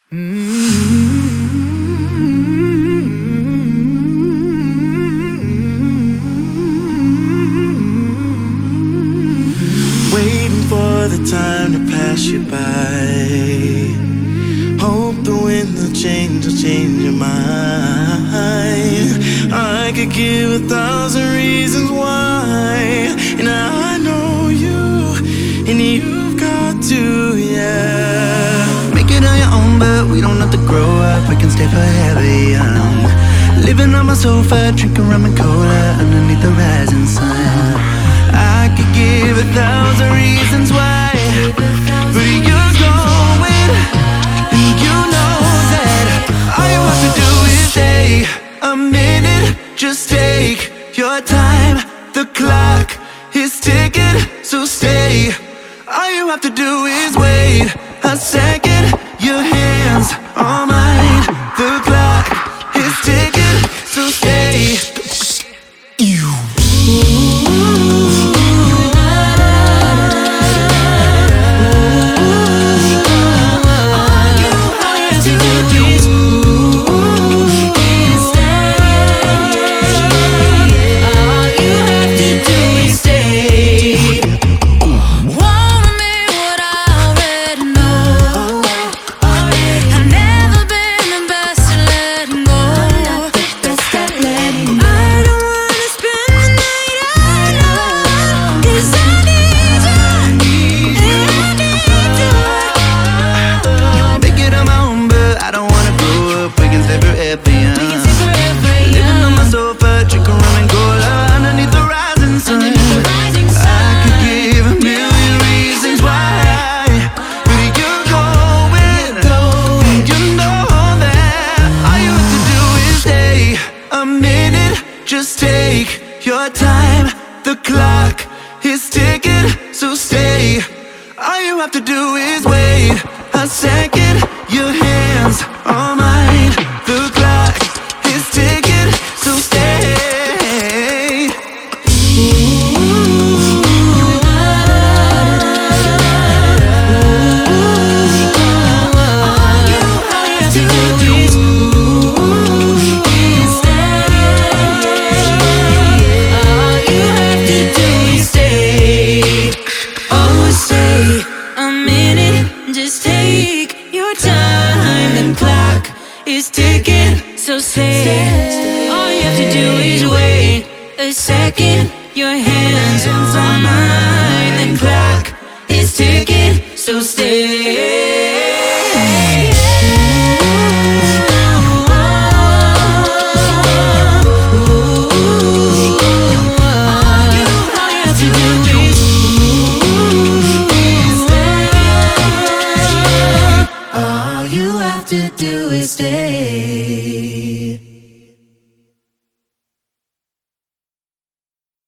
Waiting for the time to pass you by. Hope the wind will change your mind. I could give 1,000 reasons why, and I know you, and you've got to, yeah. Make it on your own, but we don't have to grow up. We can stay forever young. Living on my sofa, drinking rum and cola underneath the rising sun. I could give 1,000 reasons why, but you're going, and you know that all you have to do is stay a minute. Just take your time. The clock is ticking, so stay. All you have to do is wait a second. Your hands are mine. The clock is ticking, so stay. Living on my sofa, drinking rum and cola underneath the rising sun. I could give 1,000,000 reasons why, but you're going, and you know that all you have to do is stay a minute. Just take your time. The clock is ticking, so stay. All you have to do is wait a second. Your hands are mine. The clock is ticking, so stay. All you have to do is stay. All you have to do is stay. Oh, stay a minute. Just take your time. The clock is ticking, so stay. All you have to do is wait a second. Your hands are mine. The clock is ticking, so stay. All you have to do is stay.